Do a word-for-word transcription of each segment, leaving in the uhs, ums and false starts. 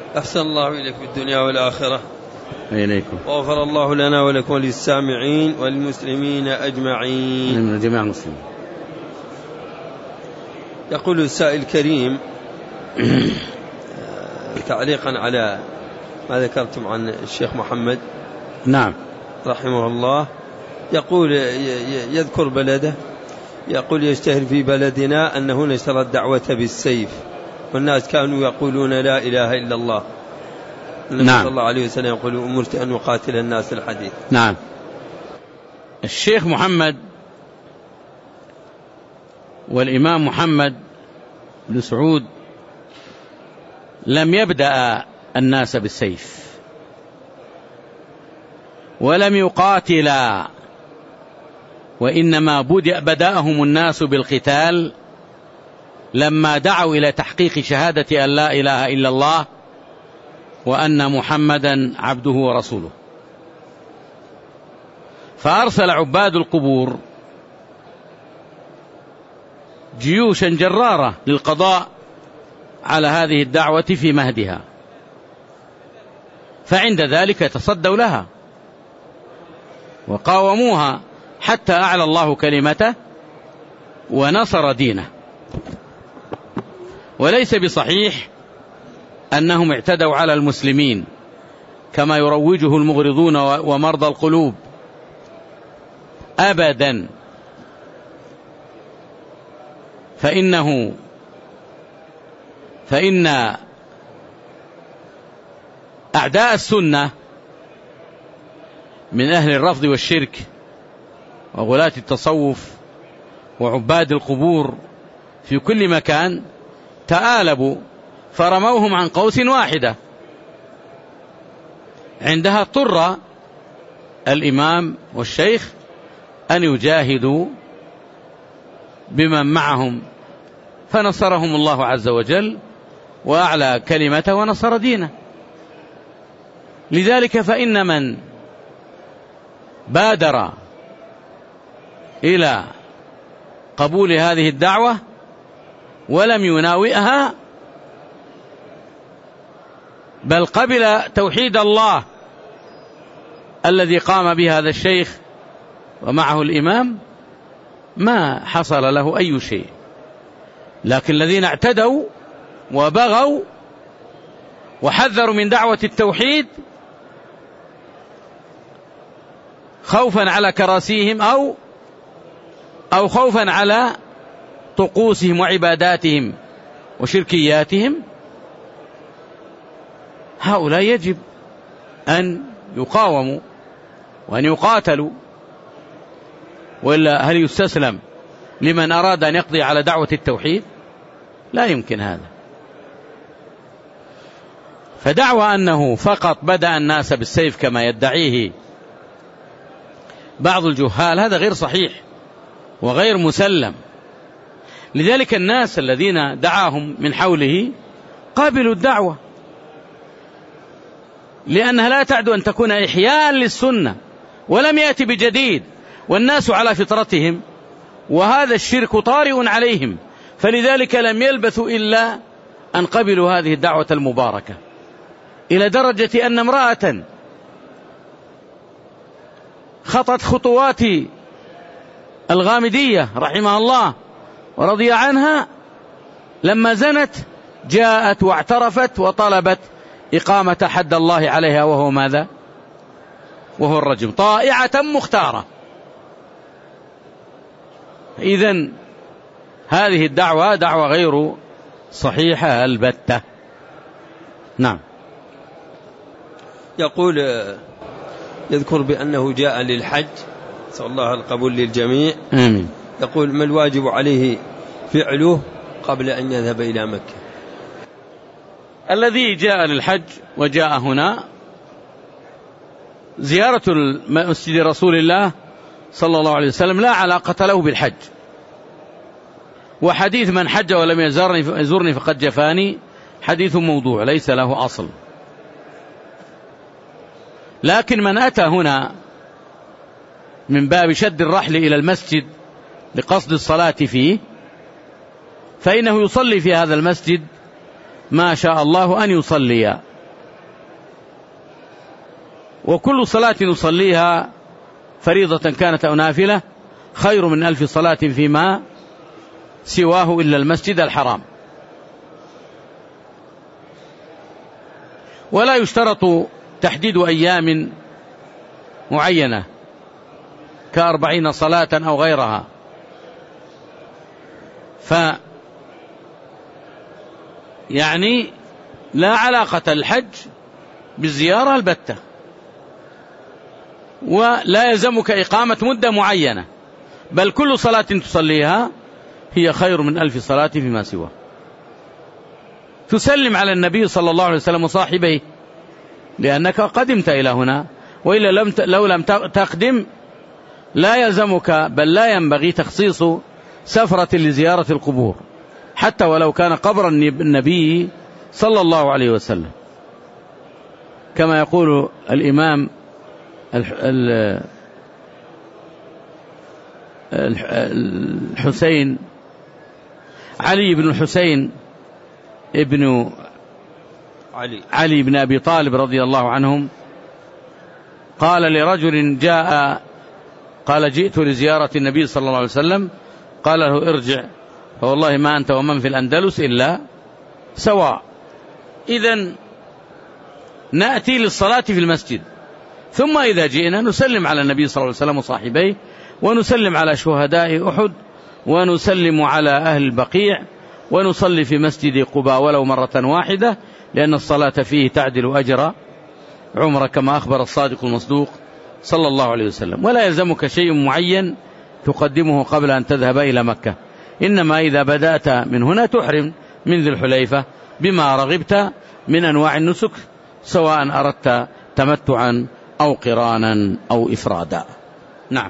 أحسن الله إليك في الدنيا والآخرة. إليكم. وغفر الله لنا ولكم وللسامعين والمسلمين أجمعين. من جميع المسلمين. يقول السائل الكريم تعليقا على ما ذكرتم عن الشيخ محمد نعم رحمه الله، يقول يذكر بلده، يقول يشتهر في بلدنا أنه نشر الدعوة بالسيف والناس كانوا يقولون لا إله إلا الله. النبي نعم. صلى الله عليه وسلم يقول أمرت أن أقاتل الناس الحديث. نعم. الشيخ محمد والإمام محمد بن سعود لم يبدأ الناس بالسيف ولم يقاتلا، وإنما بدأهم الناس بالقتال لما دعوا إلى تحقيق شهادة أن لا إله إلا الله وأن محمدا عبده ورسوله، فأرسل عباد القبور جيوشا جرارة للقضاء على هذه الدعوة في مهدها، فعند ذلك تصدوا لها وقاوموها حتى أعلى الله كلمته ونصر دينه. وليس بصحيح أنهم اعتدوا على المسلمين كما يروجه المغرضون ومرضى القلوب أبدا، فإنه فإن أعداء السنة من أهل الرفض والشرك وغلاة التصوف وعباد القبور في كل مكان تآلبوا فرموهم عن قوس واحدة. عندها اضطر الإمام والشيخ أن يجاهدوا بمن معهم، فنصرهم الله عز وجل وأعلى كلمته ونصر دينه. لذلك فإن من بادر إلى قبول هذه الدعوة ولم يناوئها بل قبل توحيد الله الذي قام به هذا الشيخ ومعه الإمام ما حصل له أي شيء. لكن الذين اعتدوا وبغوا وحذروا من دعوة التوحيد خوفا على كراسيهم أو أو خوفا على طقوسهم وعباداتهم وشركياتهم، هؤلاء يجب أن يقاوموا وأن يقاتلوا، وإلا هل يستسلم لمن أراد أن يقضي على دعوة التوحيد؟ لا يمكن هذا. فدعوى أنه فقط بدأ الناس بالسيف كما يدعيه بعض الجهال هذا غير صحيح وغير مسلم. لذلك الناس الذين دعاهم من حوله قابلوا الدعوة، لأنها لا تعد أن تكون إحياء للسنة ولم يأتي بجديد، والناس على فطرتهم وهذا الشرك طارئ عليهم، فلذلك لم يلبثوا إلا أن قبلوا هذه الدعوة المباركة، إلى درجة أن امرأة خطت خطوات الغامدية رحمها الله ورضي عنها لما زنت جاءت واعترفت وطلبت إقامة حد الله عليها، وهو ماذا؟ وهو الرجم، طائعة مختارة. إذن هذه الدعوة دعوة غير صحيحة البتة. نعم. يقول يذكر بأنه جاء للحج، نسأل الله القبول للجميع. آمين. يقول ما الواجب عليه فعله قبل أن يذهب إلى مكة؟ الذي جاء للحج وجاء هنا زيارة مسجد رسول الله صلى الله عليه وسلم لا علاقة له بالحج، وحديث من حج ولم يزورني فقد جفاني حديث موضوع ليس له أصل. لكن من أتى هنا من باب شد الرحل إلى المسجد لقصد الصلاة فيه فإنه يصلي في هذا المسجد ما شاء الله أن يصلي، وكل صلاة نصليها فريضة كانت أو نافلة خير من ألف صلاة فيما سواه إلا المسجد الحرام. ولا يشترط تحديد أيام معينة كأربعين صلاة أو غيرها، ف يعني لا علاقة الحج بالزيارة البتة، ولا يلزمك إقامة مدة معينة، بل كل صلاة تصليها هي خير من ألف صلاة فيما سواه. تسلم على النبي صلى الله عليه وسلم وصاحبيه لأنك قدمت إلى هنا، وإلا لم لو لم تقدم لا يلزمك بل لا ينبغي تخصيص سفرة لزيارة القبور حتى ولو كان قبر النبي صلى الله عليه وسلم، كما يقول الإمام الحسين علي بن الحسين ابن علي, علي بن أبي طالب رضي الله عنهم، قال لرجل جاء قال جئت لزيارة النبي صلى الله عليه وسلم، قال له ارجع فوالله ما أنت ومن في الأندلس إلا سواء. إذن نأتي للصلاة في المسجد، ثم إذا جئنا نسلم على النبي صلى الله عليه وسلم وصاحبيه، ونسلم على شهداء أحد، ونسلم على أهل البقيع، ونصلي في مسجد قباء ولو مرة واحدة، لأن الصلاة فيه تعدل أجر عمره كما أخبر الصادق المصدوق صلى الله عليه وسلم. ولا يلزمك شيء معين تقدمه قبل أن تذهب إلى مكة، إنما إذا بدأت من هنا تحرم من ذي الحليفة بما رغبت من أنواع النسك، سواء أردت تمتعا أو قرانا أو إفرادا. نعم.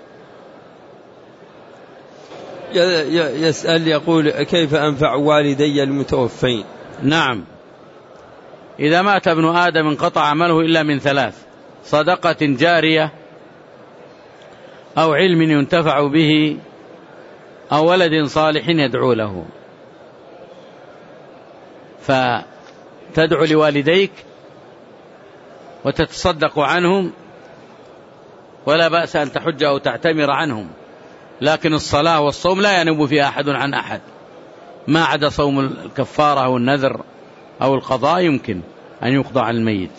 يسأل يقول كيف أنفع والدي المتوفين؟ نعم، إذا مات ابن آدم انقطع عمله إلا من ثلاث: صدقة جارية، أو علم ينتفع به، أو ولد صالح يدعو له. فتدعو لوالديك وتتصدق عنهم، ولا بأس أن تحج أو تعتمر عنهم، لكن الصلاة والصوم لا ينوب فيها أحد عن أحد، ما عدا صوم الكفارة أو النذر أو القضاء يمكن أن يقضى عن الميت.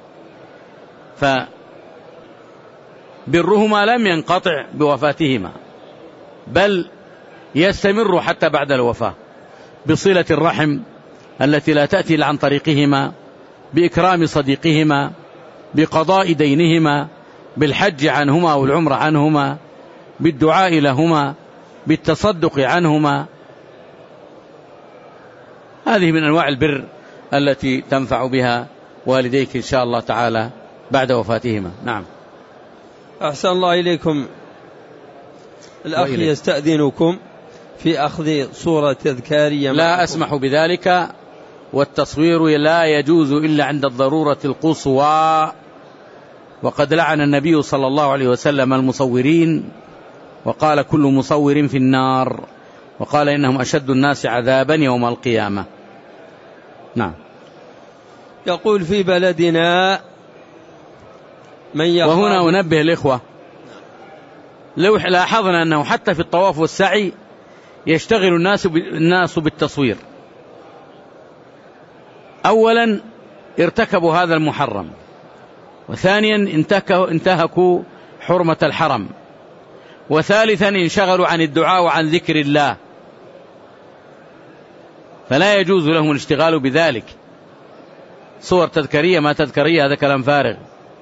فبرهما لم ينقطع بوفاتهما، بل يستمر حتى بعد الوفاة، بصلة الرحم التي لا تأتي إلا عن طريقهما، بإكرام صديقهما، بقضاء دينهما، بالحج عنهما أو العمر عنهما، بالدعاء لهما، بالتصدق عنهما. هذه من أنواع البر التي تنفع بها والديك إن شاء الله تعالى بعد وفاتهما. نعم. أحسن الله إليكم. الأخ يستأذنكم في أخذ صورة تذكارية. لا أسمح بذلك، والتصوير لا يجوز إلا عند الضرورة القصوى، وقد لعن النبي صلى الله عليه وسلم المصورين، وقال كل مصور في النار، وقال إنهم أشد الناس عذابا يوم القيامة. نعم. يقول في بلدنا من يخاف. وهنا أنبه الإخوة، لو لاحظنا أنه حتى في الطواف والسعي يشتغل الناس الناس بالتصوير. أولا ارتكبوا هذا المحرم، وثانيا انتهكوا حرمة الحرم، وثالثا انشغلوا عن الدعاء وعن ذكر الله، فلا يجوز لهم الاشتغال بذلك. صور تذكارية ما تذكارية هذا كلام فارغ.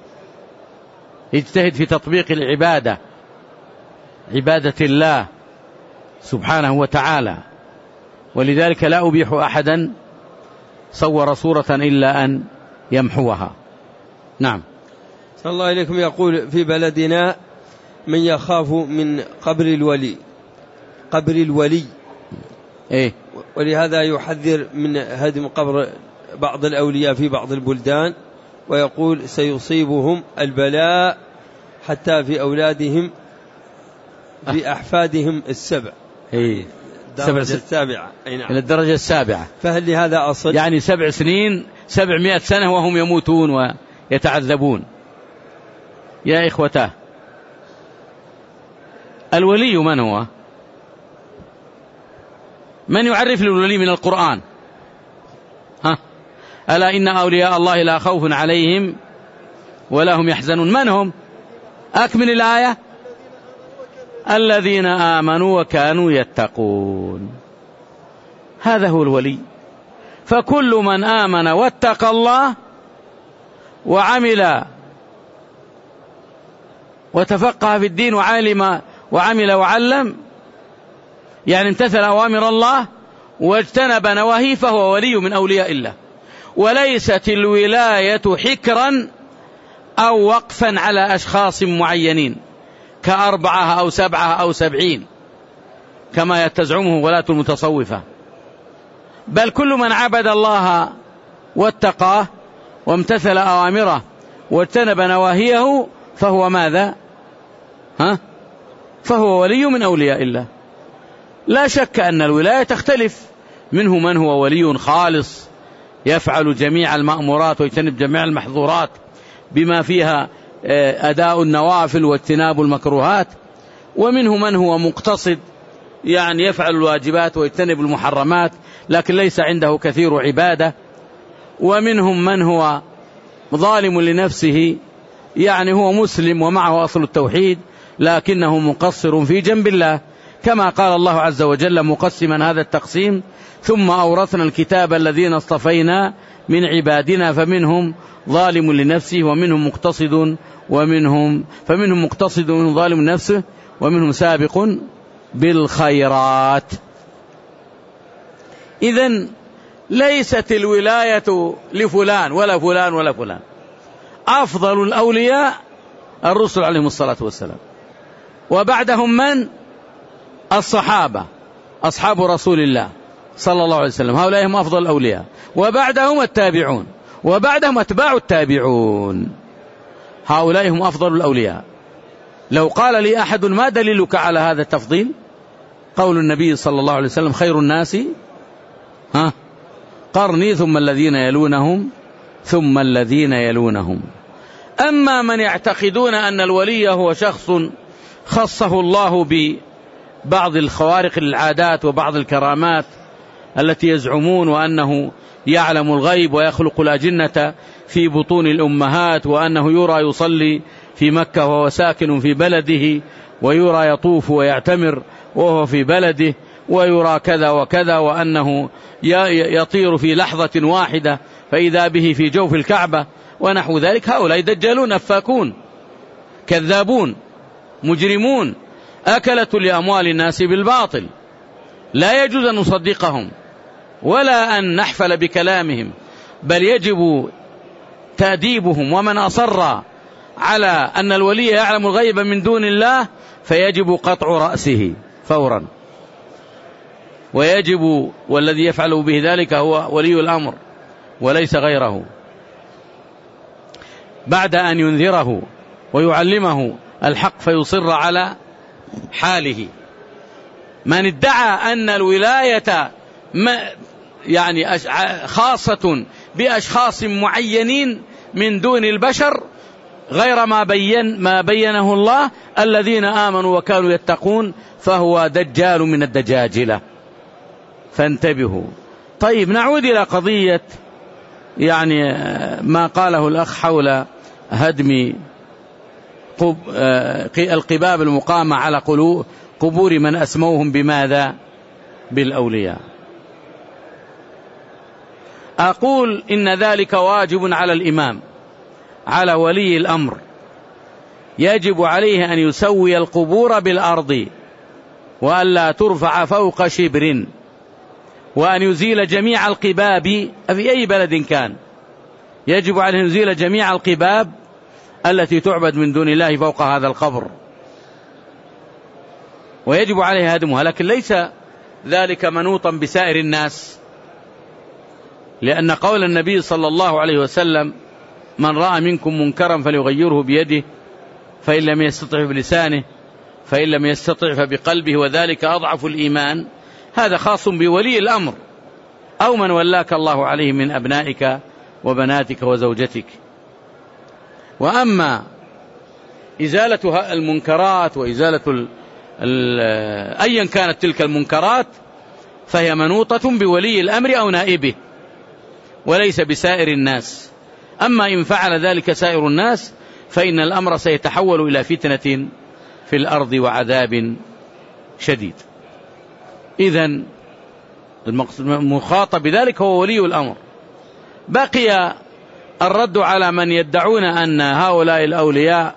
اجتهد في تطبيق العبادة، عبادة الله سبحانه وتعالى، ولذلك لا أبيح أحدا صور صورة إلا أن يمحوها. نعم. صلى الله عليكم. يقول في بلدنا من يخاف من قبر الولي قبر الولي إيه؟ ولهذا يحذر من هدم قبر بعض الأولياء في بعض البلدان، ويقول سيصيبهم البلاء حتى في أولادهم في أحفادهم السبع. إيه؟ الدرجة السابعة. أي نعم. إلى الدرجة السابعة. فهل لهذا أصل؟ يعني سبع سنين سبعمائة سنة وهم يموتون ويتعذبون. يا إخوتاه، الولي من هو؟ من يعرف الولي من القرآن؟ ها؟ ألا إن أولياء الله لا خوف عليهم ولا هم يحزنون. من هم؟ أكمل الآية. الذين آمنوا وكانوا يتقون. هذا هو الولي. فكل من آمن واتقى الله وعمل وتفقه في الدين وعلم وعمل وعلم، يعني امتثل أوامر الله واجتنب نواهيه، فهو ولي من أولياء الله. وليست الولاية حكرا أو وقفا على أشخاص معينين كأربعة أو سبعة أو سبعين كما يتزعمه ولاة المتصوفة، بل كل من عبد الله واتقاه وامتثل أوامره واجتنب نواهيه فهو ماذا؟ ها؟ فهو ولي من أولياء الله. لا شك أن الولاية تختلف، منه من هو ولي خالص يفعل جميع المأمورات ويجتنب جميع المحظورات بما فيها أداء النوافل واجتناب المكروهات، ومنه من هو مقتصد يعني يفعل الواجبات ويجتنب المحرمات لكن ليس عنده كثير عبادة، ومنهم من هو ظالم لنفسه يعني هو مسلم ومعه أصل التوحيد لكنه مقصر في جنب الله، كما قال الله عز وجل مقسما هذا التقسيم: ثم أورثنا الكتاب الذين اصطفينا من عبادنا فمنهم ظالم لنفسه ومنهم مقتصد ومنهم فمنهم مقتصد ومنهم ظالم لنفسه ومنهم سابق بالخيرات. إذن ليست الولاية لفلان ولا فلان ولا فلان. أفضل الأولياء الرسل عليهم الصلاة والسلام، وبعدهم من؟ الصحابة أصحاب رسول الله صلى الله عليه وسلم، هؤلاء هم أفضل الأولياء، وبعدهم التابعون، وبعدهم أتباع التابعون، هؤلاء هم أفضل الأولياء. لو قال لي أحد ما دليلك على هذا التفضيل؟ قول النبي صلى الله عليه وسلم: خير الناس ها قرني ثم الذين يلونهم ثم الذين يلونهم. أما من يعتقدون أن الولي هو شخص خصه الله ببعض الخوارق العادات وبعض الكرامات التي يزعمون وأنه يعلم الغيب ويخلق الأجنة في بطون الأمهات، وأنه يرى يصلي في مكة وهو ساكن في بلده، ويرى يطوف ويعتمر وهو في بلده، ويرى كذا وكذا، وأنه يطير في لحظة واحدة فإذا به في جوف الكعبة ونحو ذلك، هؤلاء دجالون أفاكون كذابون مجرمون أكلة لأموال الناس بالباطل. لا يجوز أن نصدقهم ولا أن نحفل بكلامهم، بل يجب تأديبهم. ومن أصر على أن الولي يعلم الغيب من دون الله فيجب قطع رأسه فورا، ويجب والذي يفعل به ذلك هو ولي الأمر وليس غيره، بعد أن ينذره ويعلمه الحق فيصر على حاله. من ادعى أن الولاية يعني خاصة بأشخاص معينين من دون البشر غير ما بين ما بينه الله الذين آمنوا وكانوا يتقون فهو دجال من الدجاجلة، فانتبهوا. طيب نعود إلى قضية يعني ما قاله الأخ حول هدم القباب المقامة على قبور من أسموهم بماذا؟ بالأولياء. أقول إن ذلك واجب على الإمام، على ولي الأمر، يجب عليه أن يسوي القبور بالأرض وألا ترفع فوق شبر، وأن يزيل جميع القباب في أي بلد كان، يجب عليه أن يزيل جميع القباب التي تعبد من دون الله فوق هذا القبر، ويجب عليه هدمها. لكن ليس ذلك منوطا بسائر الناس، لأن قول النبي صلى الله عليه وسلم: من رأى منكم منكرا فليغيره بيده فإن لم يستطع بلسانه فإن لم يستطع فبقلبه وذلك أضعف الإيمان، هذا خاص بولي الأمر أو من ولاك الله عليه من أبنائك وبناتك وزوجتك. وأما إزالة المنكرات وإزالة ال ال أيا كانت تلك المنكرات فهي منوطة بولي الأمر أو نائبه وليس بسائر الناس. أما إن فعل ذلك سائر الناس فإن الأمر سيتحول إلى فتنة في الأرض وعذاب شديد. إذن المخاطب بذلك هو ولي الأمر. بقي الرد على من يدعون أن هؤلاء الأولياء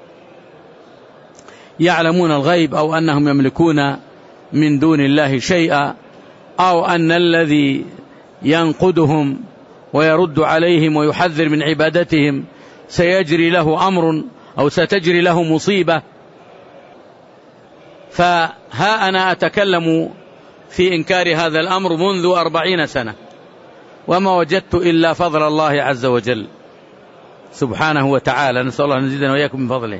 يعلمون الغيب أو أنهم يملكون من دون الله شيئا أو أن الذي ينقدهم ويرد عليهم ويحذر من عبادتهم سيجري له أمر أو ستجري له مصيبة. فها أنا أتكلم في إنكار هذا الأمر منذ أربعين سنة وما وجدت إلا فضل الله عز وجل سبحانه وتعالى. نسأل الله أن يزيدنا وإياكم من فضله.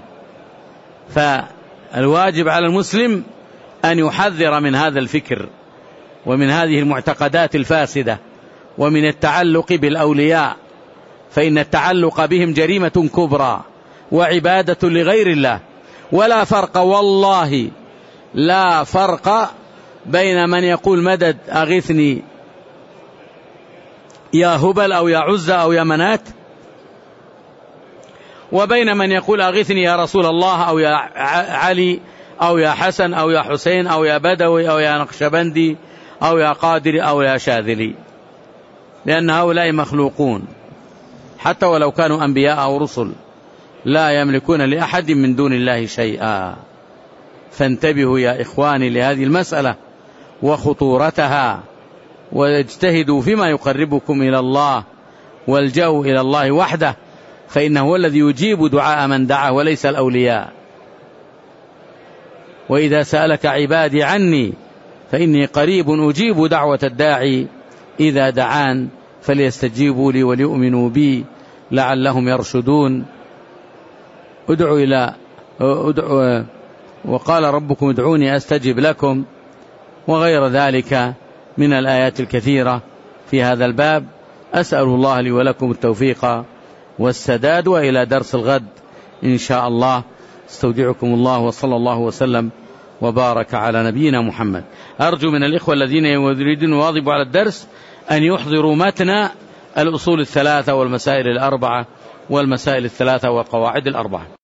فالواجب على المسلم أن يحذر من هذا الفكر ومن هذه المعتقدات الفاسدة ومن التعلق بالأولياء، فإن التعلق بهم جريمة كبرى وعبادة لغير الله. ولا فرق والله لا فرق بين من يقول مدد أغثني يا هبل أو يا عزة أو يا منات وبين من يقول أغثني يا رسول الله أو يا علي أو يا حسن أو يا حسين أو يا بدوي أو يا نقشبندي أو يا قادر أو يا شاذلي، لأن هؤلاء مخلوقون حتى ولو كانوا أنبياء أو رسل لا يملكون لأحد من دون الله شيئا. فانتبهوا يا إخواني لهذه المسألة وخطورتها واجتهدوا فيما يقربكم إلى الله والجأوا إلى الله وحده، فإنه هو الذي يجيب دعاء من دعا وليس الأولياء. وإذا سألك عبادي عني فإني قريب أجيب دعوة الداعي إذا دعان فليستجيبوا لي وليؤمنوا بي لعلهم يرشدون. ادعوا إلى ادعوا وقال ربكم ادعوني أستجب لكم، وغير ذلك من الآيات الكثيرة في هذا الباب. أسأل الله لي ولكم التوفيق والسداد، وإلى درس الغد إن شاء الله. استودعكم الله وصلى الله وسلم وبارك على نبينا محمد. أرجو من الإخوة الذين يريدون يواظبوا على الدرس أن يحضروا متن الأصول الثلاثة والمسائل الأربعة والمسائل الثلاثة والقواعد الأربعة.